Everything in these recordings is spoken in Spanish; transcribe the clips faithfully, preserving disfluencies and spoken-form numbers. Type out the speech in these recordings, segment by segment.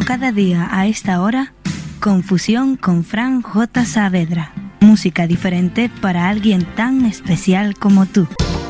cada día a esta hora, Confusión con Fran J. Saavedra. Música diferente para alguien tan especial como tú.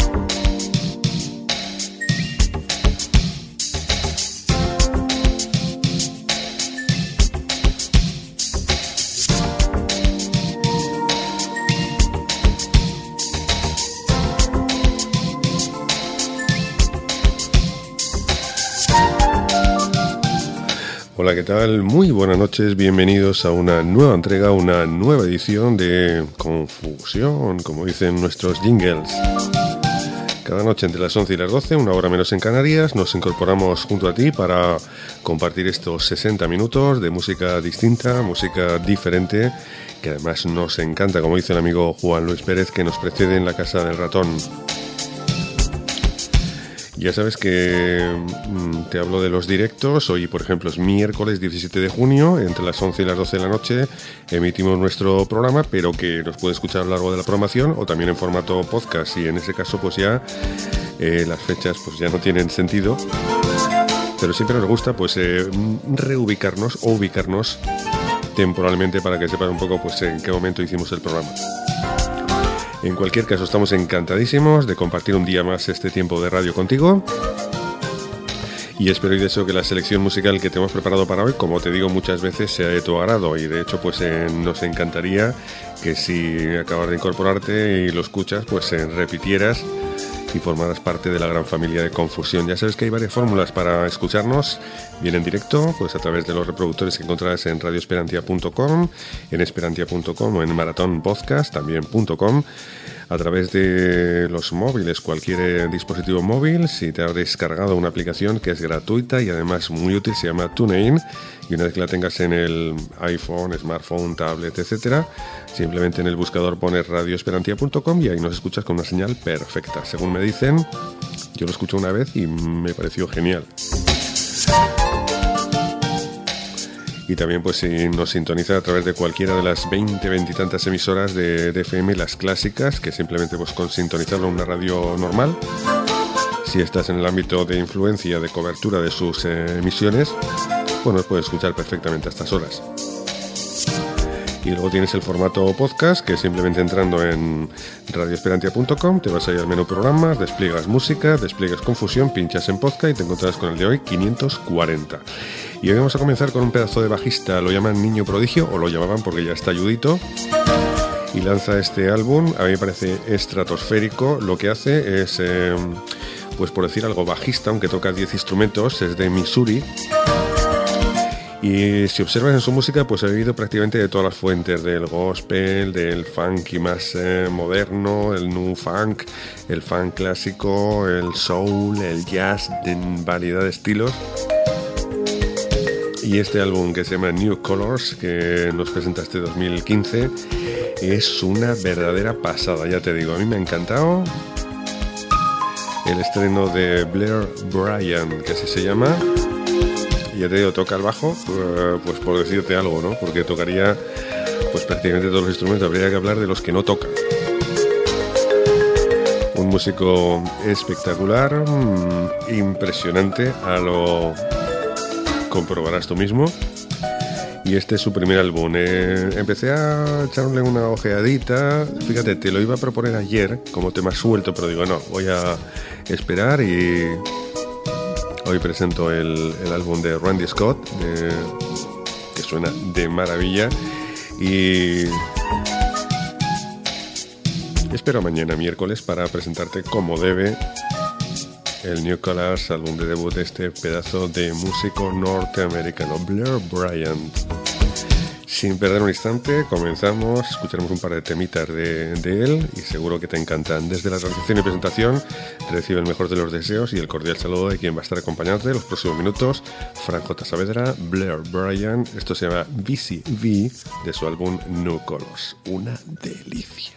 Hola, ¿qué tal? Muy buenas noches, bienvenidos a una nueva entrega, una nueva edición de Confusión, como dicen nuestros jingles. Cada noche entre las once y las doce, una hora menos en Canarias, nos incorporamos junto a ti para compartir estos sesenta minutos de música distinta, música diferente, que además nos encanta, como dice el amigo Juan Luis Pérez, que nos precede en la Casa del Ratón. Ya sabes que mmm, te hablo de los directos. Hoy, por ejemplo, es miércoles diecisiete de junio, entre las once y las doce de la noche emitimos nuestro programa, pero que nos puede escuchar a lo largo de la programación o también en formato podcast, y en ese caso pues ya eh, las fechas pues ya no tienen sentido, pero siempre nos gusta pues eh, reubicarnos o ubicarnos temporalmente para que sepan un poco pues en qué momento hicimos el programa. En cualquier caso, estamos encantadísimos de compartir un día más este tiempo de radio contigo. Y espero y deseo que la selección musical que te hemos preparado para hoy, como te digo muchas veces, sea de tu agrado. Y de hecho, pues eh, nos encantaría que si acabas de incorporarte y lo escuchas, pues eh, repitieras y formarás parte de la gran familia de Confusión. Ya sabes que hay varias fórmulas para escucharnos bien en directo, pues a través de los reproductores que encontrarás en radio esperantia punto com, en esperantia punto com o en maratón podcast también punto com, a través de los móviles, cualquier dispositivo móvil. Si te has descargado una aplicación que es gratuita y además muy útil, se llama TuneIn, y una vez que la tengas en el iPhone, smartphone, tablet, etcétera, simplemente en el buscador pones radio esperantia punto com y ahí nos escuchas con una señal perfecta. Según me dicen, yo lo escuché una vez y me pareció genial. Y también pues si nos sintoniza a través de cualquiera de las veinte, veintitantas emisoras de, de F M, las clásicas, que simplemente pues con sintonizarlo en una radio normal, si estás en el ámbito de influencia, de cobertura de sus eh, emisiones, pues nos puedes escuchar perfectamente a estas horas. Y luego tienes el formato podcast, que simplemente entrando en radio esperantia punto com te vas a ir al menú programas, despliegas música, despliegas Confusión, pinchas en podcast y te encontrarás con el de hoy quinientos cuarenta. Y hoy vamos a comenzar con un pedazo de bajista, lo llaman Niño Prodigio, o lo llamaban porque ya está ayudito, y lanza este álbum. A mí me parece estratosférico. Lo que hace es, eh, pues por decir algo, bajista, aunque toca diez instrumentos, es de Missouri. Y si observas en su música, pues ha vivido prácticamente de todas las fuentes, del gospel, del funky más eh, moderno, el new funk, el funk clásico, el soul, el jazz, en variedad de estilos. Y este álbum, que se llama New Colors, que nos presenta este dos mil quince, es una verdadera pasada, ya te digo. A mí me ha encantado el estreno de Blair Bryan, que así se llama. Ya te digo, toca el bajo, pues por decirte algo, ¿no? Porque tocaría pues prácticamente todos los instrumentos. Habría que hablar de los que no tocan. Un músico espectacular, impresionante, a lo comprobarás tú mismo. Y este es su primer álbum. Eh, empecé a echarle una ojeadita. Fíjate, te lo iba a proponer ayer como tema suelto, pero digo, no, voy a esperar y hoy presento el, el álbum de Randy Scott, de, que suena de maravilla. Y espero mañana, miércoles, para presentarte como debe el New Colors, álbum de debut de este pedazo de músico norteamericano, Blair Bryan. Sin perder un instante, comenzamos, escucharemos un par de temitas de, de él y seguro que te encantan. Desde la realización y presentación, recibe el mejor de los deseos y el cordial saludo de quien va a estar acompañándote los próximos minutos, Fran J. Saavedra, Blair Bryan. Esto se llama V C V, de su álbum New Colors. Una delicia.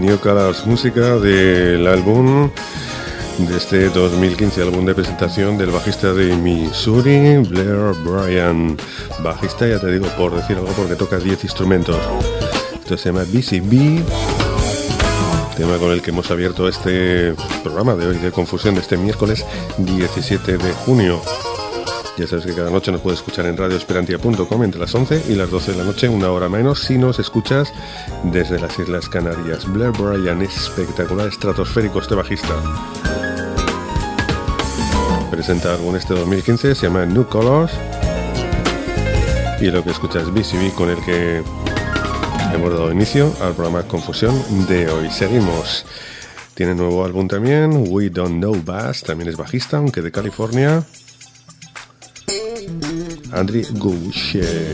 New Colors, música del álbum de este dos mil quince, álbum de presentación del bajista de Missouri, Blair Bryan. Bajista, ya te digo, por decir algo, porque toca diez instrumentos. Esto se llama B C B, tema con el que hemos abierto este programa de hoy de Confusión de este miércoles diecisiete de junio. Ya sabes que cada noche nos puedes escuchar en radio esperantia punto com entre las once y las doce de la noche, una hora menos, si nos escuchas desde las Islas Canarias. Blair Bryan es espectacular, estratosférico este bajista. Presenta álbum este dos mil quince, se llama New Colors. Y lo que escuchas es B C B, con el que hemos dado inicio al programa Confusión de hoy. Seguimos. Tiene nuevo álbum también, We Don't Know Bass, también es bajista, aunque de California. Andrew Goucher.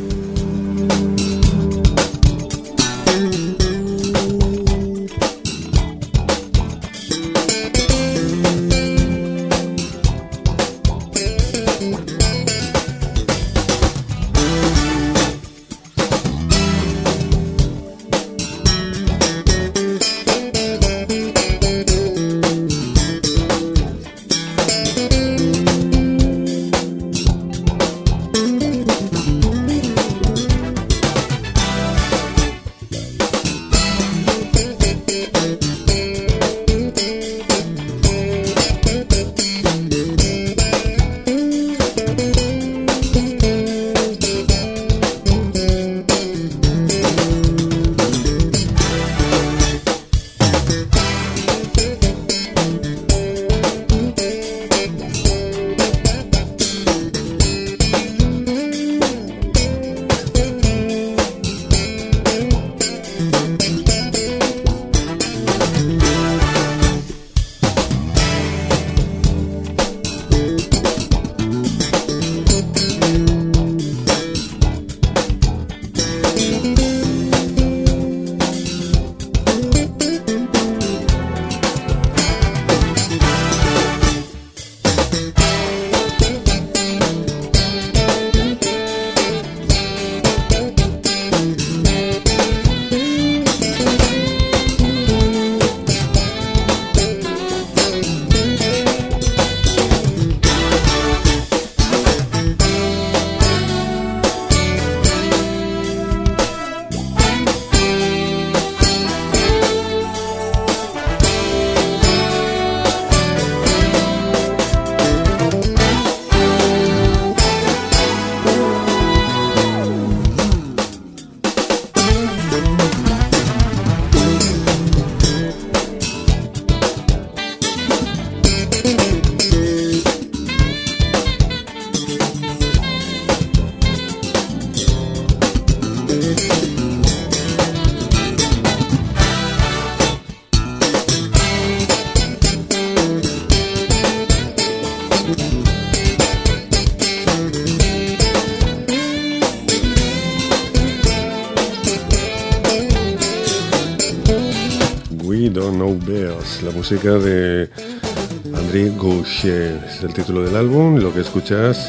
La música de Andrew Goucher es el título del álbum. Lo que escuchas,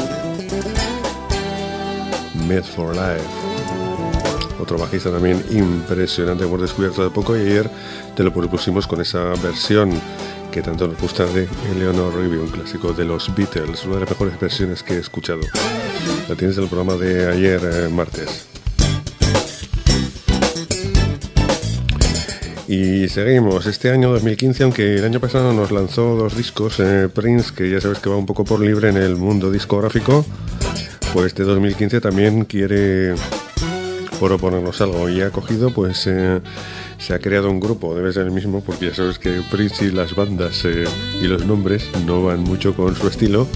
Made for Life. Otro bajista también impresionante, hemos descubierto de poco y ayer te lo propusimos con esa versión que tanto nos gusta de Eleanor Rigby, un clásico de los Beatles, una de las mejores versiones que he escuchado. La tienes en el programa de ayer, eh, martes. Y seguimos, este año dos mil quince, aunque el año pasado nos lanzó dos discos, eh, Prince, que ya sabes que va un poco por libre en el mundo discográfico, pues este dos mil quince también quiere proponernos algo y ha cogido, pues eh, se ha creado un grupo, debe ser el mismo, porque ya sabes que Prince y las bandas eh, y los nombres no van mucho con su estilo.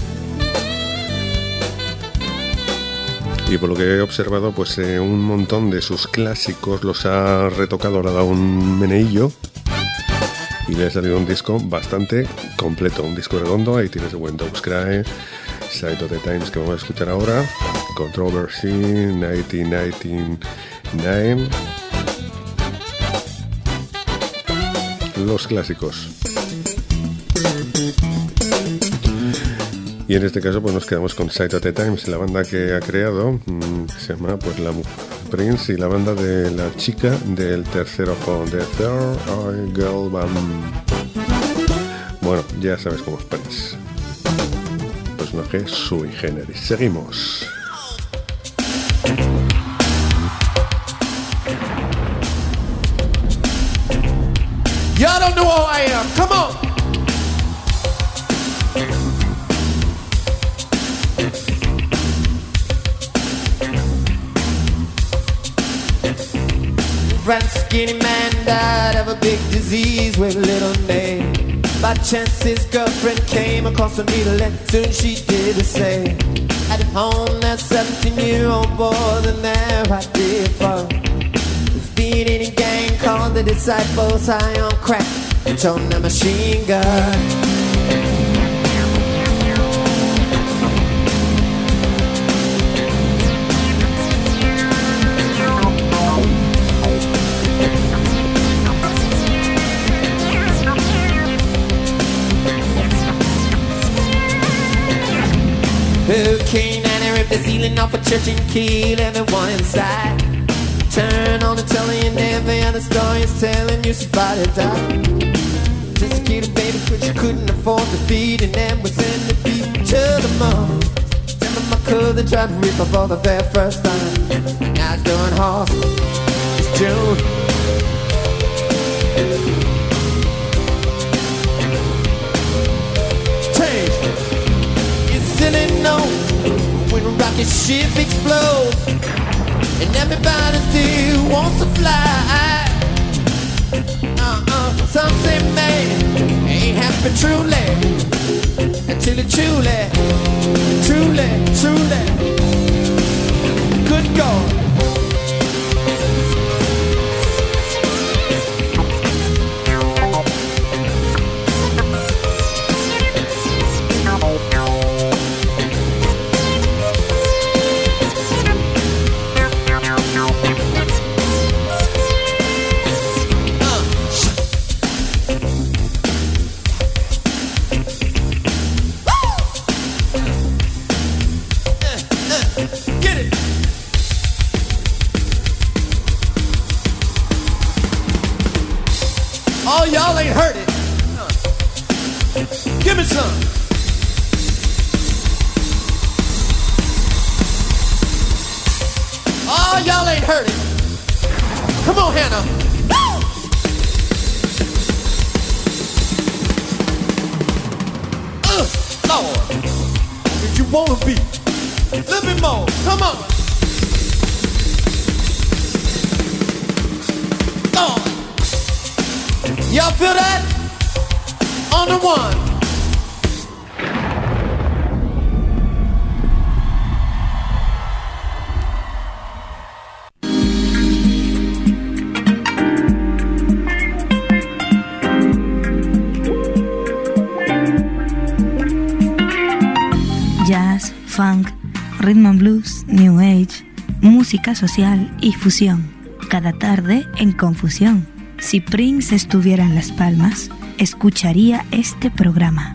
Y por lo que he observado, pues eh, un montón de sus clásicos los ha retocado, le ha dado un meneillo y le ha salido un disco bastante completo, un disco redondo. Ahí tienes The When Dogs Cry, Side of the Times, que vamos a escuchar ahora, Controversy, nineteen ninety-nine, los clásicos. Y en este caso pues nos quedamos con Side of the Times, la banda que ha creado, mmm, se llama pues la Prince y la banda de La Chica del Tercer Ojo, de Third Eye Girl Band. Bueno, ya sabes cómo es Prince. Personaje sui generis. Seguimos. Y'all don't know who I am. Come on. Ran skinny man died of a big disease with a little name. By chance his girlfriend came across a needle and soon she did the same. At home that seventeen-year-old boy, and there I did fall. Being in a gang called the Disciples, high on crack, and on the machine gun. Hurricane and it ripped the ceiling off a church and killed everyone inside. Turn on the telly and every other story is telling you somebody died. Just a kid, a baby, which you couldn't afford to feed, and then was in the beat to the mom. Tell them I could, they tried to rip up all the very first time. Now it's doing hard. It's June. Change. It's silly, no, when a rocket ship explodes. And everybody still wants to fly. Uh-uh, some say man ain't happy truly until it truly, truly, truly. Good God. Oh, y'all ain't heard it. Give me some. Oh, y'all ain't heard it. Come on, Hannah. Uh, Lord, if you wanna be a little bit more, come on. Lord. Y'all feel that? On the one. Jazz, funk, rhythm and blues, new age, música social y fusión. Cada tarde en Confusión. Si Prince estuviera en Las Palmas, escucharía este programa.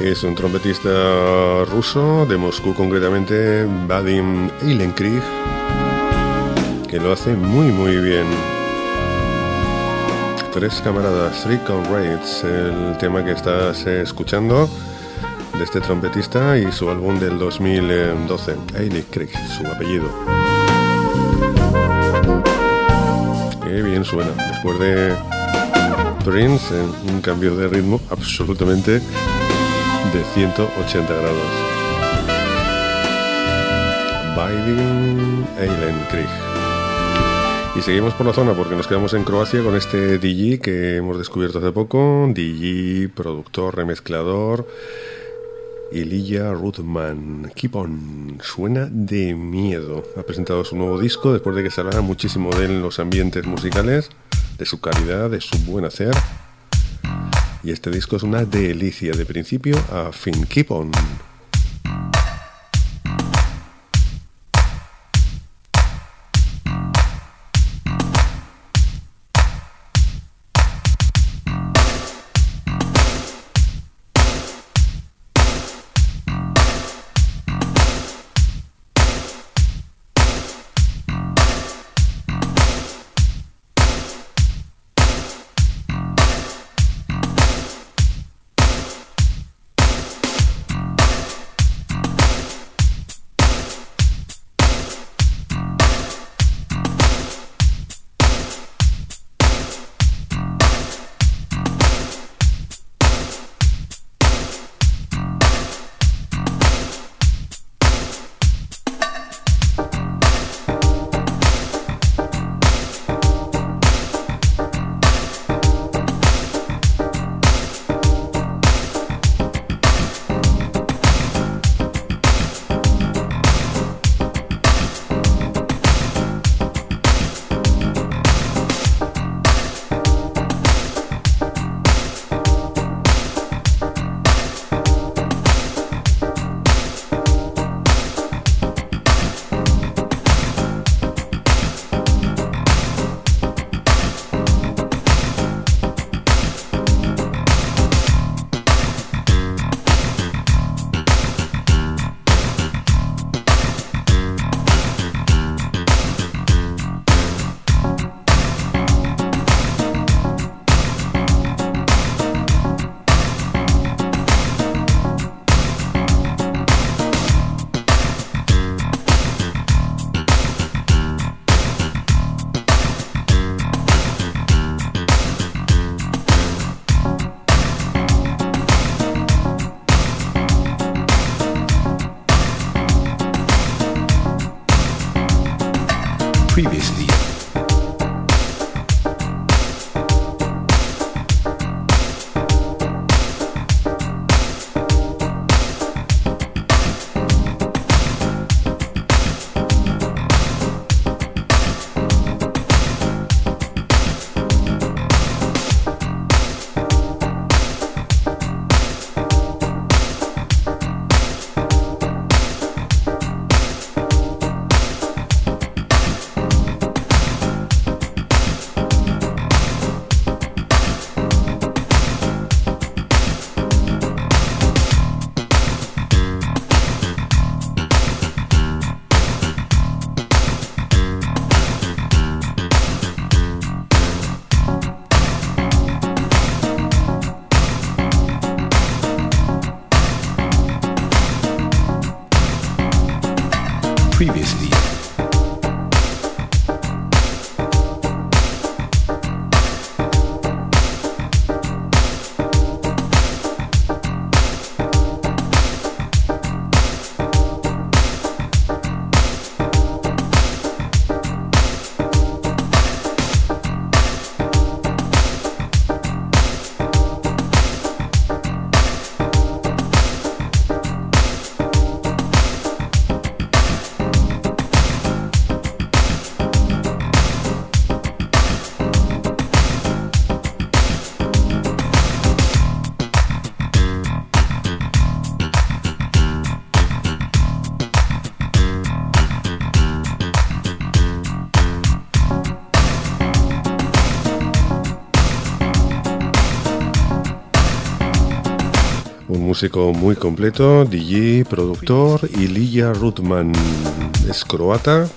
es un trompetista ruso de Moscú, concretamente Vadim Eilenkrig, que lo hace muy muy bien. Tres camaradas, Three Comrades, el tema que estás escuchando de este trompetista y su álbum del dos mil doce, Eilenkrig, su apellido. Qué bien suena, después de Prince, en un cambio de ritmo absolutamente de ciento ochenta grados. Vadim Eilenkrig. Y seguimos por la zona porque nos quedamos en Croacia con este D J que hemos descubierto hace poco, D J, productor, remezclador, Ilija Rudman. Keep On, suena de miedo. Ha presentado su nuevo disco después de que se hablara muchísimo de él en los ambientes musicales, de su calidad, de su buen hacer. Y este disco es una delicia de principio a fin. Keep On. Previously. Previously. músico muy completo, D J, productor, Ilija Rudman. Es croata.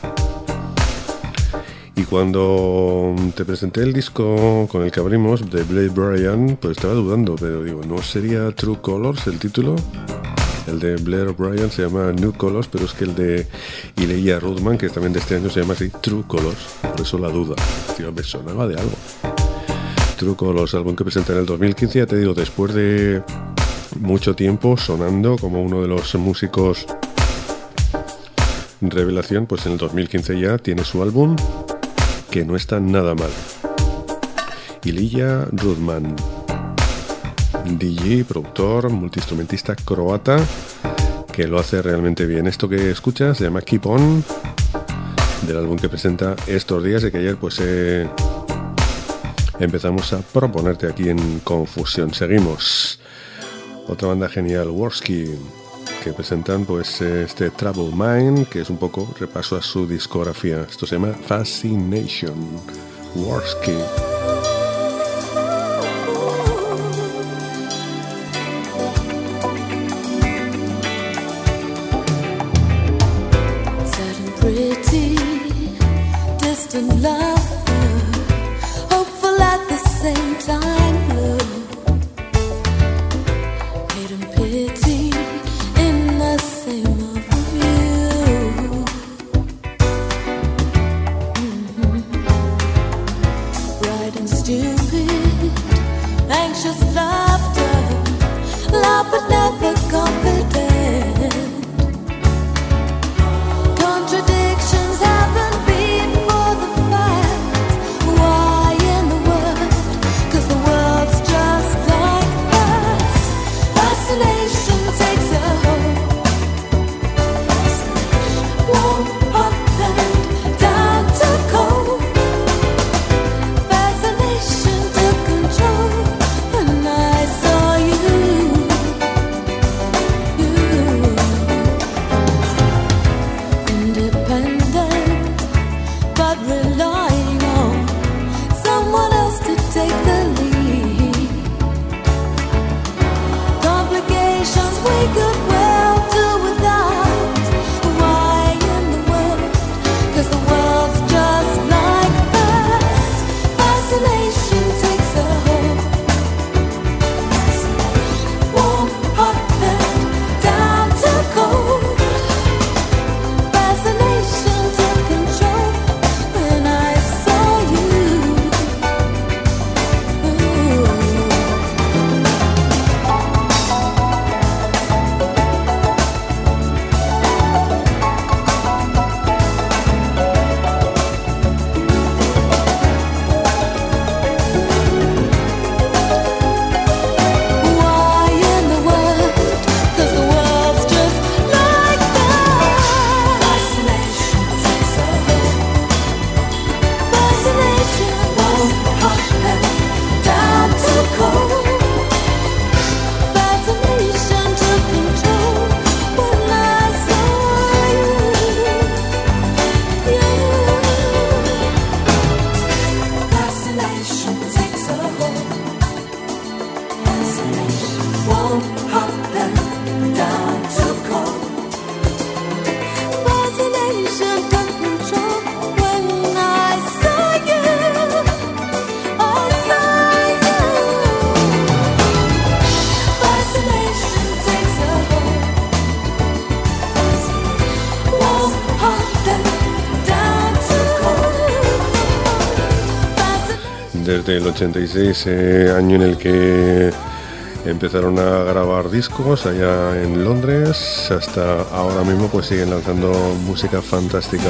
Y cuando te presenté el disco con el que abrimos, de Blade Bryan, pues estaba dudando, pero digo, ¿no sería True Colors el título? El de Blair O'Brien se llama New Colors, pero es que el de Ilija Rudman, que también de este año se llama así, True Colors. Por eso la duda. Tío, me sonaba de algo. True Colors, álbum que presenté en el dos mil quince, ya te digo, después de mucho tiempo sonando como uno de los músicos revelación, pues en el dos mil quince ya tiene su álbum, que no está nada mal. Ilija Rudman, D J, productor, multiinstrumentista croata, que lo hace realmente bien. Esto que escuchas se llama Keep On, del álbum que presenta estos días y que ayer pues eh, empezamos a proponerte aquí en Confusión. Seguimos. Otra banda genial, Worski, que presentan pues este Troubled Mind, que es un poco repaso a su discografía. Esto se llama Fascination. Worski. Desde el ochenta y seis, eh, año en el que empezaron a grabar discos allá en Londres, hasta ahora mismo pues siguen lanzando música fantástica.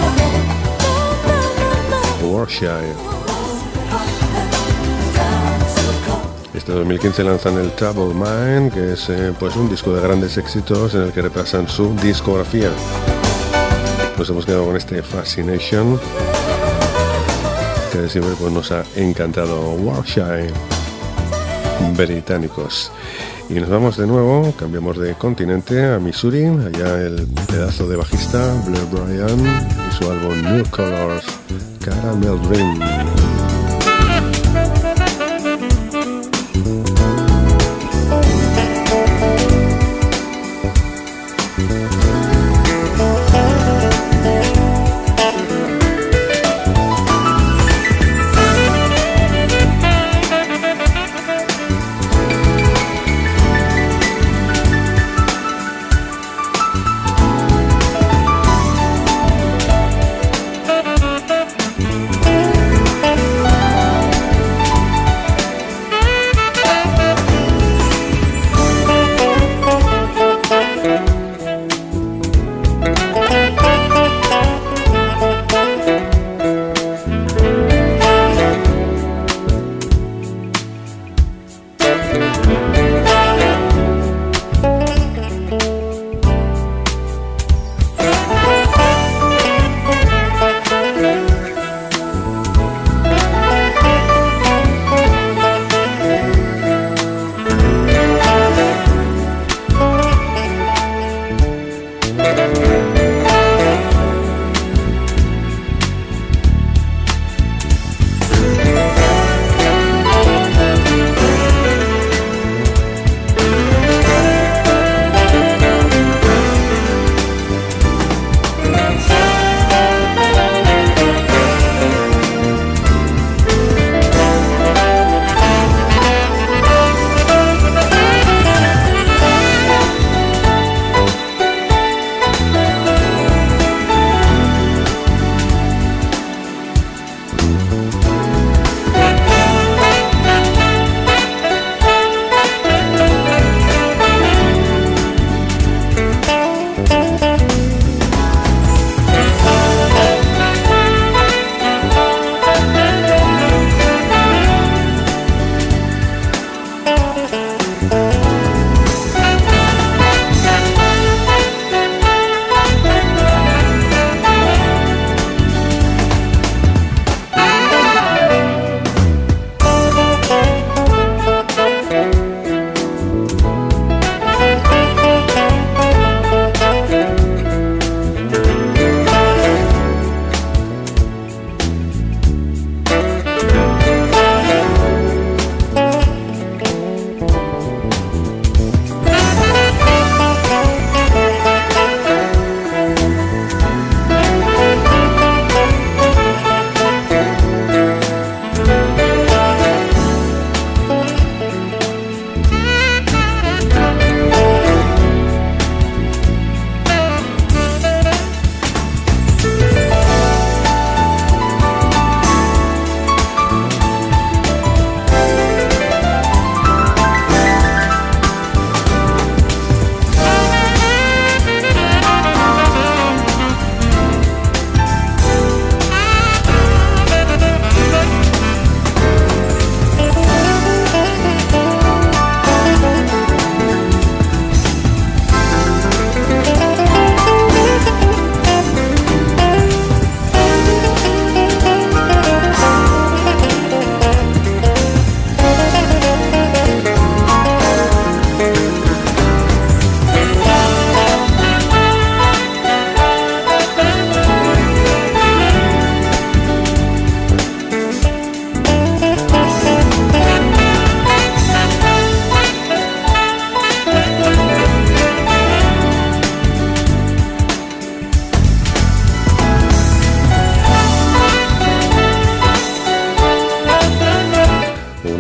Warshire. Este dos mil quince lanzan el Troubled Mind, que es eh, pues un disco de grandes éxitos en el que repasan su discografía. Nos hemos quedado con este Fascination, que siempre pues, nos ha encantado. Warshire, británicos. Y nos vamos de nuevo, cambiamos de continente a Missouri, allá el pedazo de bajista Blair Bryan y su álbum New Colors, Caramel Dream.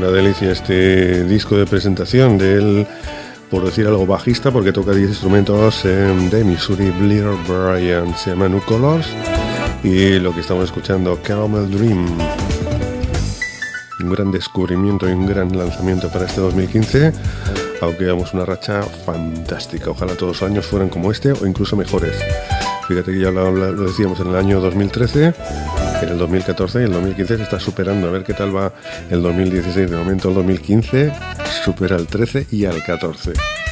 una delicia este disco de presentación del, por decir algo, bajista, porque toca diez instrumentos eh, de Missouri Blair Bryant. Se llama New Colors y lo que estamos escuchando, Caramel Dream. Un gran descubrimiento y un gran lanzamiento para este dos mil quince, aunque llevamos una racha fantástica. Ojalá todos los años fueran como este o incluso mejores. Fíjate que ya lo, lo decíamos en el año dos mil trece, en el dos mil catorce y el dos mil quince se está superando. A ver qué tal va el dos mil dieciséis. De momento el dos mil quince supera al trece y al catorce.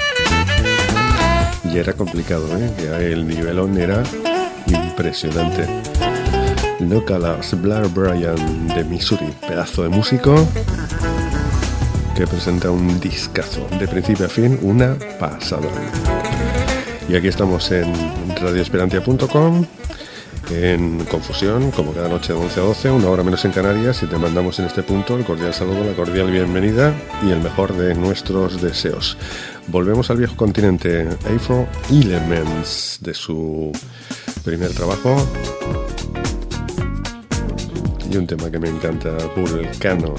Y era complicado, ¿eh? Ya el nivelón era impresionante. No Colors, Blair Bryant de Missouri, pedazo de músico que presenta un discazo de principio a fin, una pasada. Y aquí estamos en radio esperantia punto com, en Confusión, como cada noche de once a doce, una hora menos en Canarias, y te mandamos en este punto el cordial saludo, la cordial bienvenida y el mejor de nuestros deseos. Volvemos al viejo continente, Afro Elements, de su primer trabajo, y un tema que me encanta, Vulcano.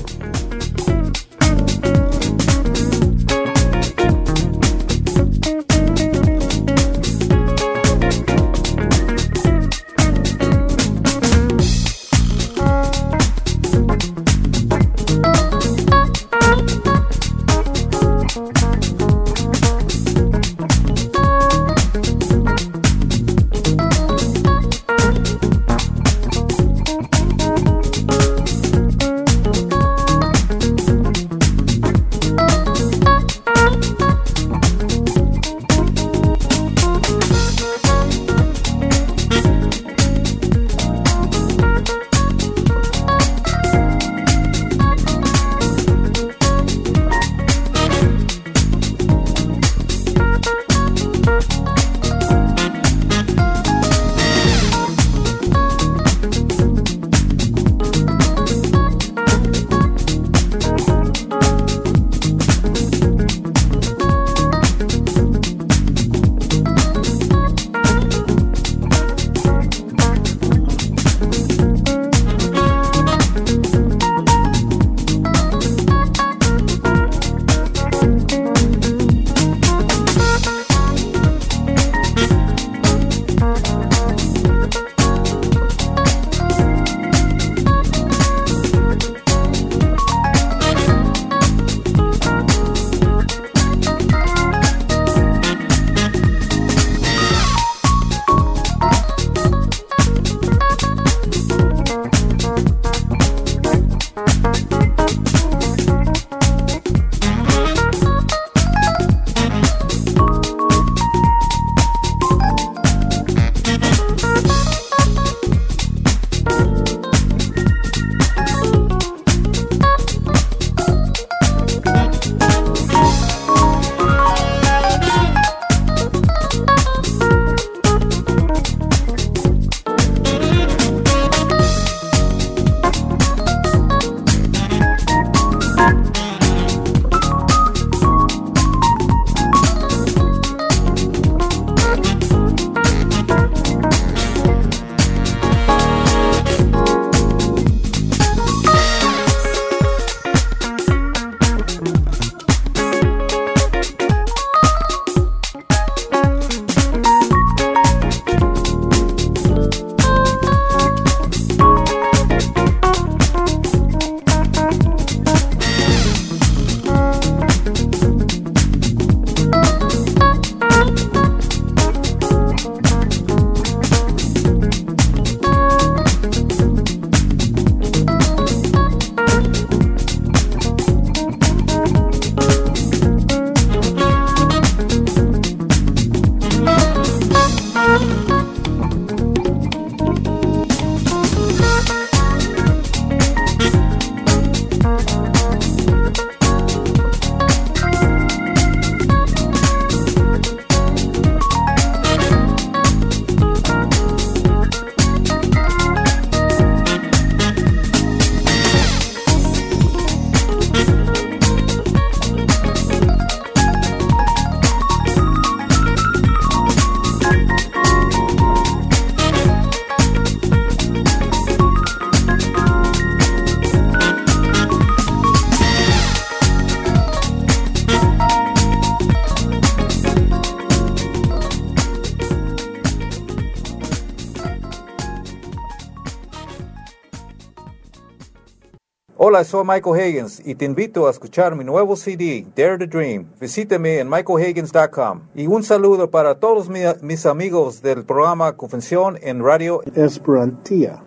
Hola, soy Michael Higgins y te invito a escuchar mi nuevo C D, Dare to Dream. Visítame en michael higgins punto com. Y un saludo para todos mi, mis amigos del programa Confesión en Radio Esperantia.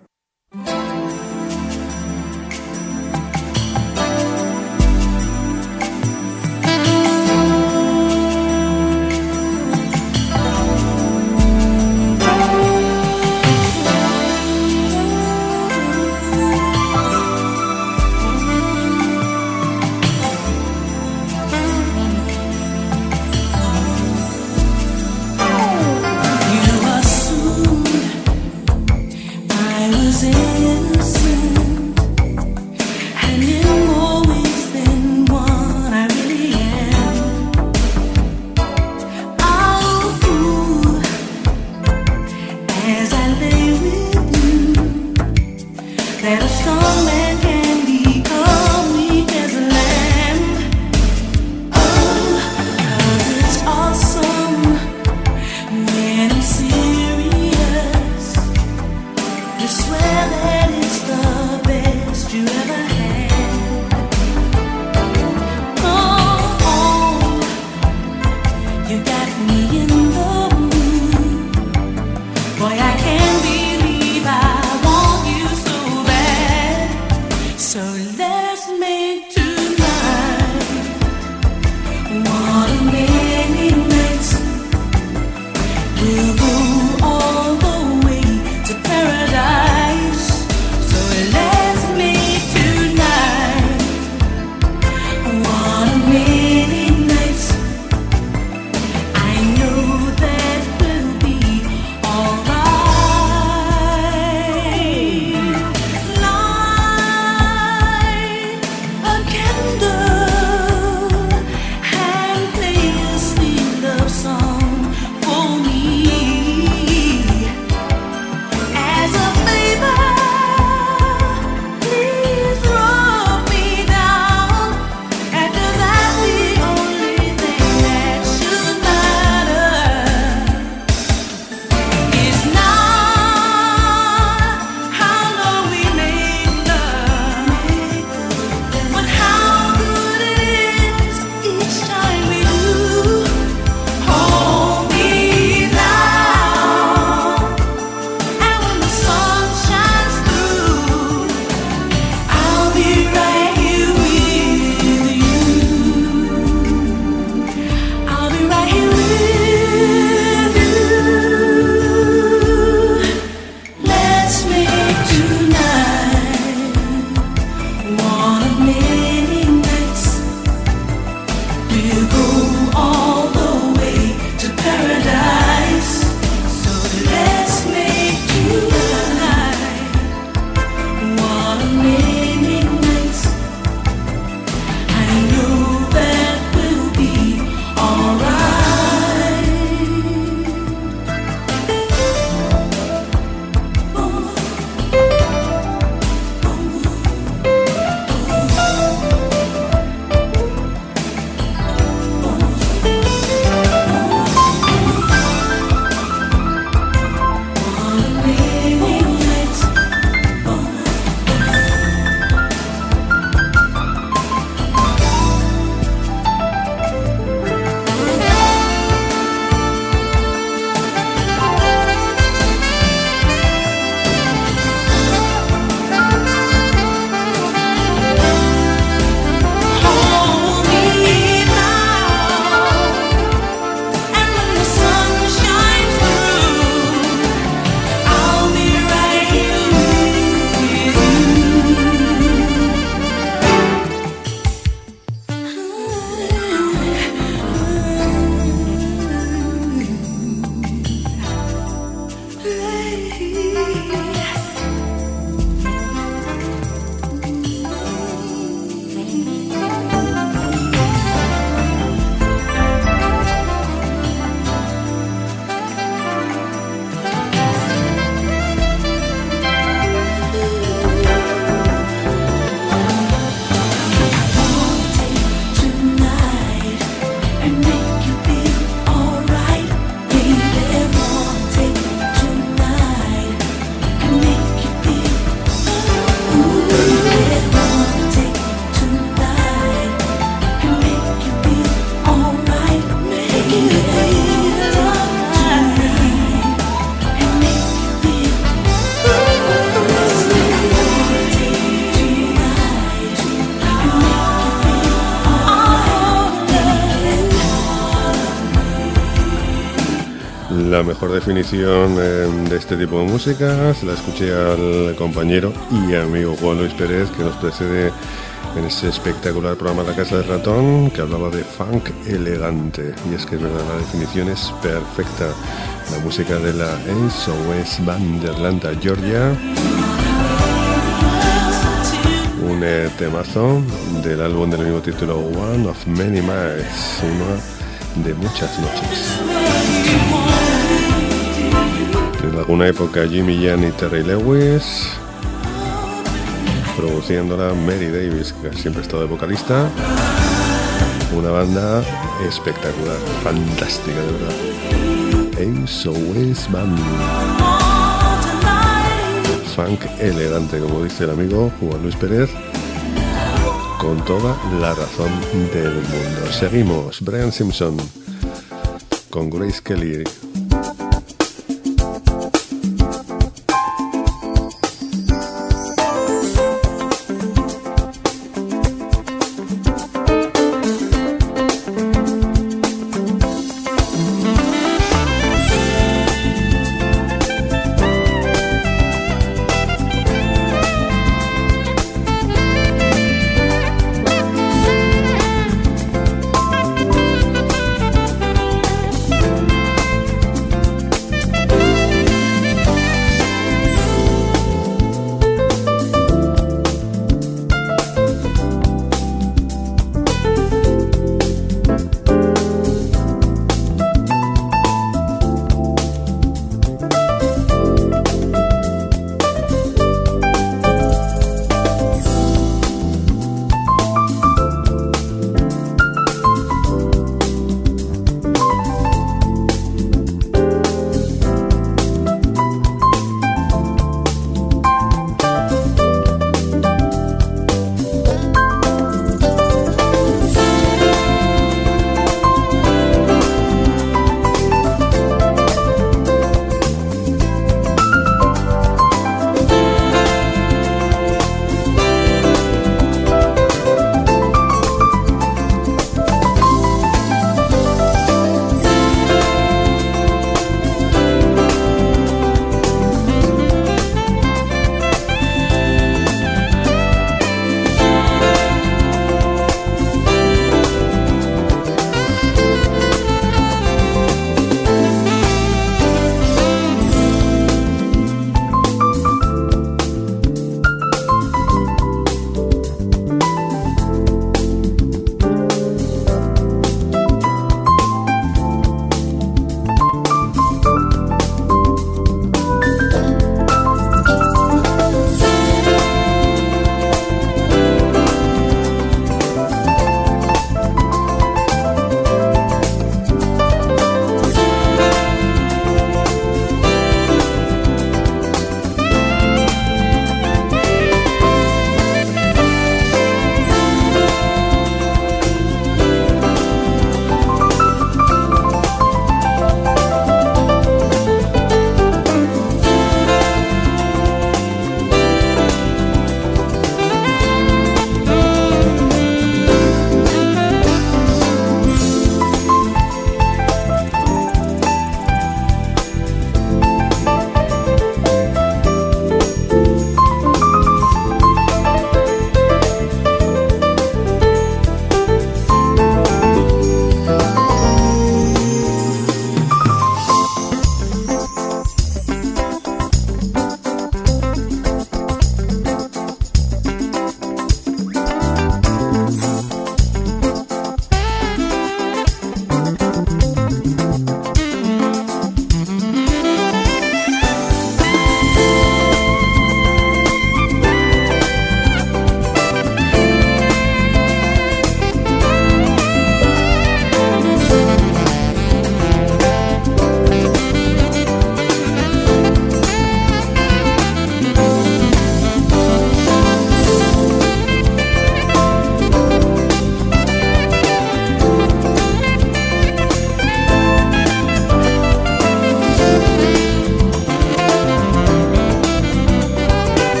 La mejor definición eh, de este tipo de música se la escuché al compañero y amigo Juan Luis Pérez, que nos precede en ese espectacular programa La Casa del Ratón, que hablaba de funk elegante. Y es que es verdad, la definición es perfecta. La música de la S O S Band de Atlanta, Georgia. Un eh, temazo del álbum del mismo título, One of Many Nights, una de muchas noches. En alguna época Jimmy Jam y Terry Lewis, produciéndola Mary Davis, que siempre ha estado de vocalista. Una banda espectacular, fantástica, de verdad. S O S Band. Funk elegante, como dice el amigo Juan Luis Pérez, con toda la razón del mundo. Seguimos, Brian Simpson con Grace Kelly.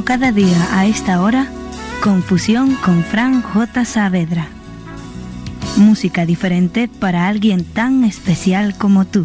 cada día a esta hora, Confusión con Fran J. Saavedra. Música diferente para alguien tan especial como tú.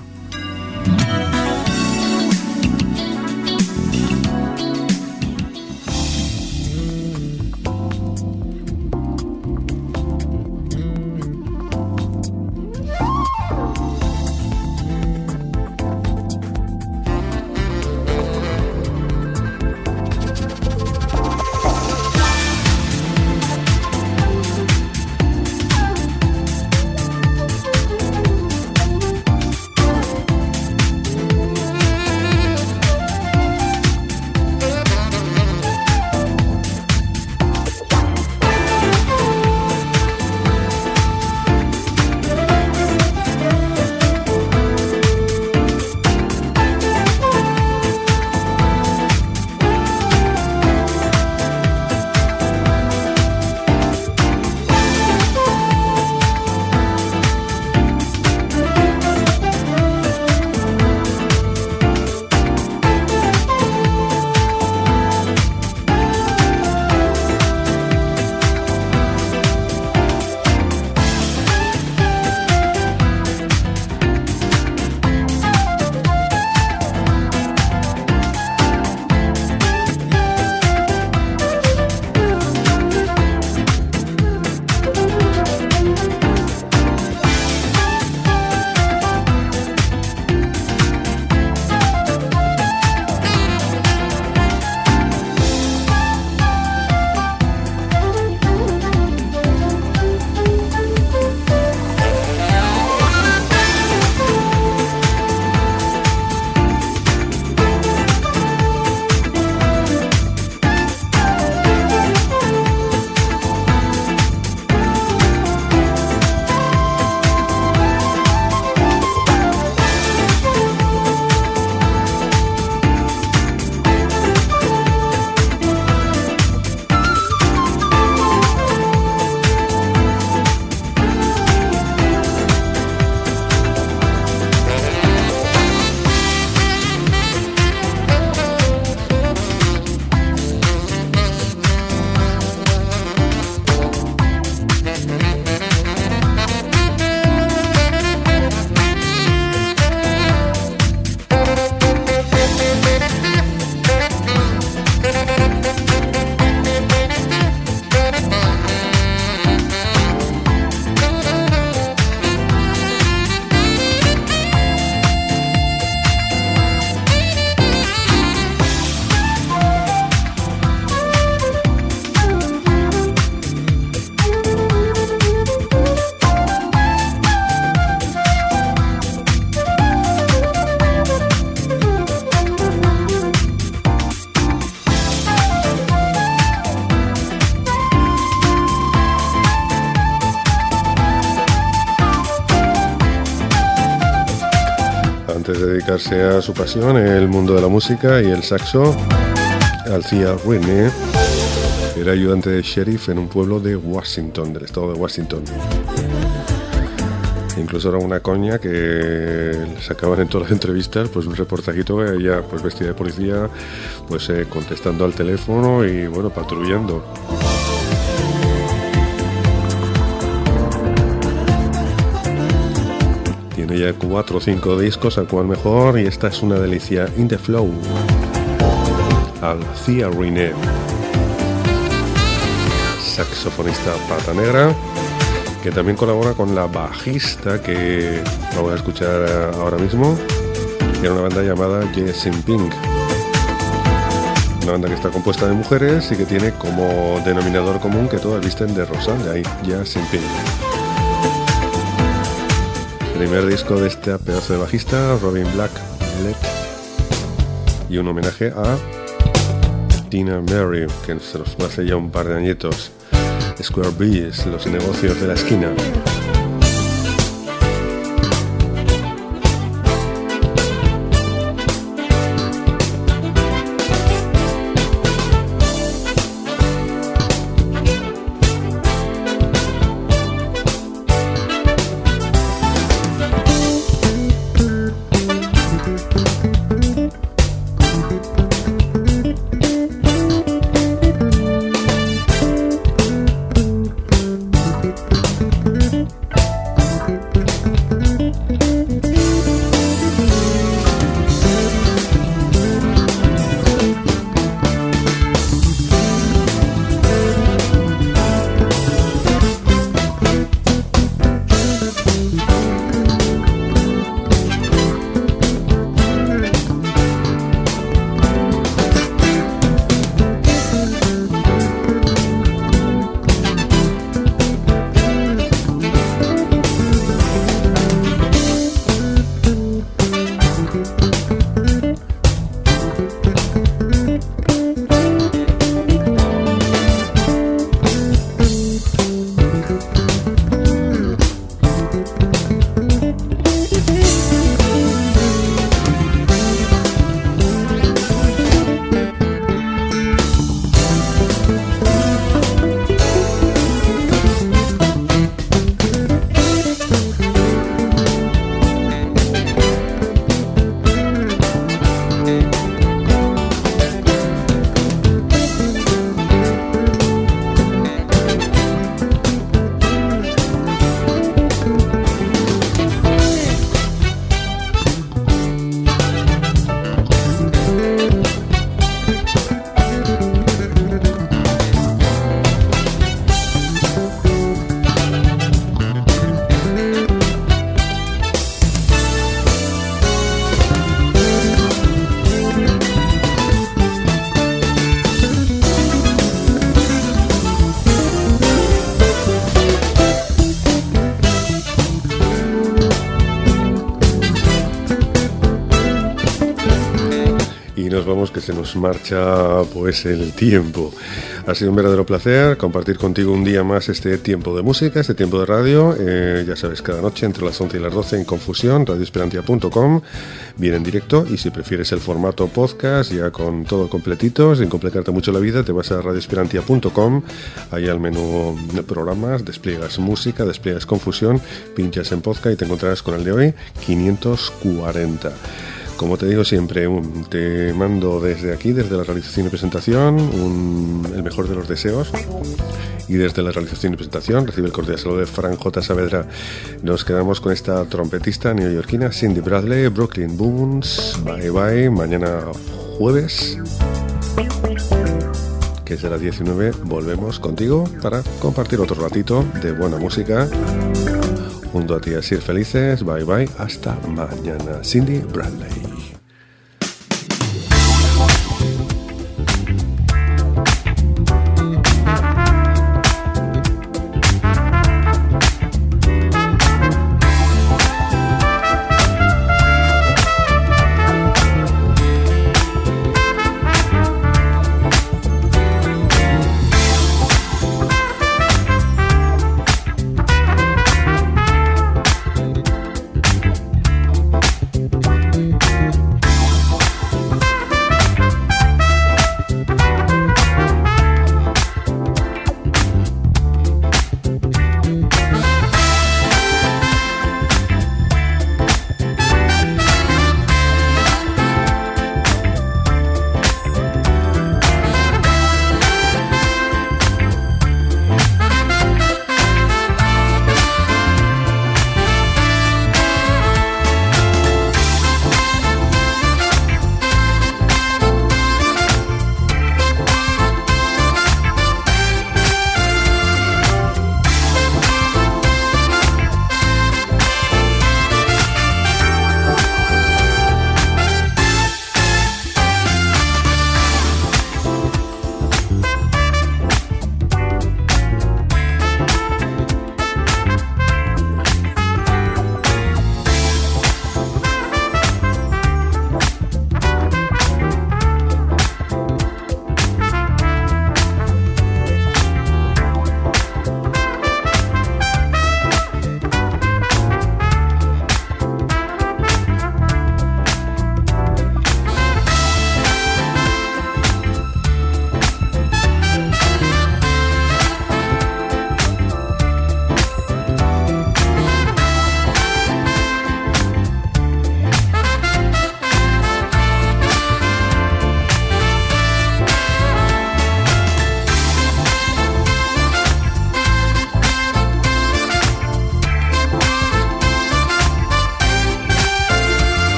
Antes de dedicarse a su pasión, el mundo de la música y el saxo, Althea Ridney era ayudante de sheriff en un pueblo de Washington, del estado de Washington. Incluso era una coña que le sacaban en todas las entrevistas, pues un reportajito que ella, pues vestida de policía, pues eh, contestando al teléfono y bueno, patrullando. Tiene ya cuatro o cinco discos, al cual mejor, y esta es una delicia, In the Flow, Althea Ridney, saxofonista pata negra, que también colabora con la bajista que vamos a escuchar ahora mismo, que era una banda llamada Jessin Pink, una banda que está compuesta de mujeres y que tiene como denominador común que todas visten de rosa, de ahí Jessin Pink. Primer disco de este pedazo de bajista, Robin Blackledge, y un homenaje a Tina Mary, que se nos fue hace ya un par de añitos. Square Bees, los negocios de la esquina. se nos marcha pues el tiempo. Ha sido un verdadero placer compartir contigo un día más este tiempo de música, este tiempo de radio. Eh, ya sabes, cada noche entre las once y las doce en Confusión, radio esperantia punto com, bien en directo. Y si prefieres el formato podcast, ya con todo completito, sin complicarte mucho la vida, te vas a radio esperantia punto com. Ahí al menú de programas, despliegas música, despliegas Confusión, pinchas en podcast y te encontrarás con el de hoy, quinientos cuarenta. Como te digo siempre, un, te mando desde aquí, desde la realización y presentación, un, el mejor de los deseos. Y desde la realización y presentación recibe el cordial saludo de Fran J. Saavedra. Nos quedamos con esta trompetista neoyorquina, Cindy Bradley, Brooklyn Boons. Bye bye, mañana jueves, que será diecinueve, volvemos contigo para compartir otro ratito de buena música. Junto a ti a ser felices, bye bye, hasta mañana. Cindy Bradley.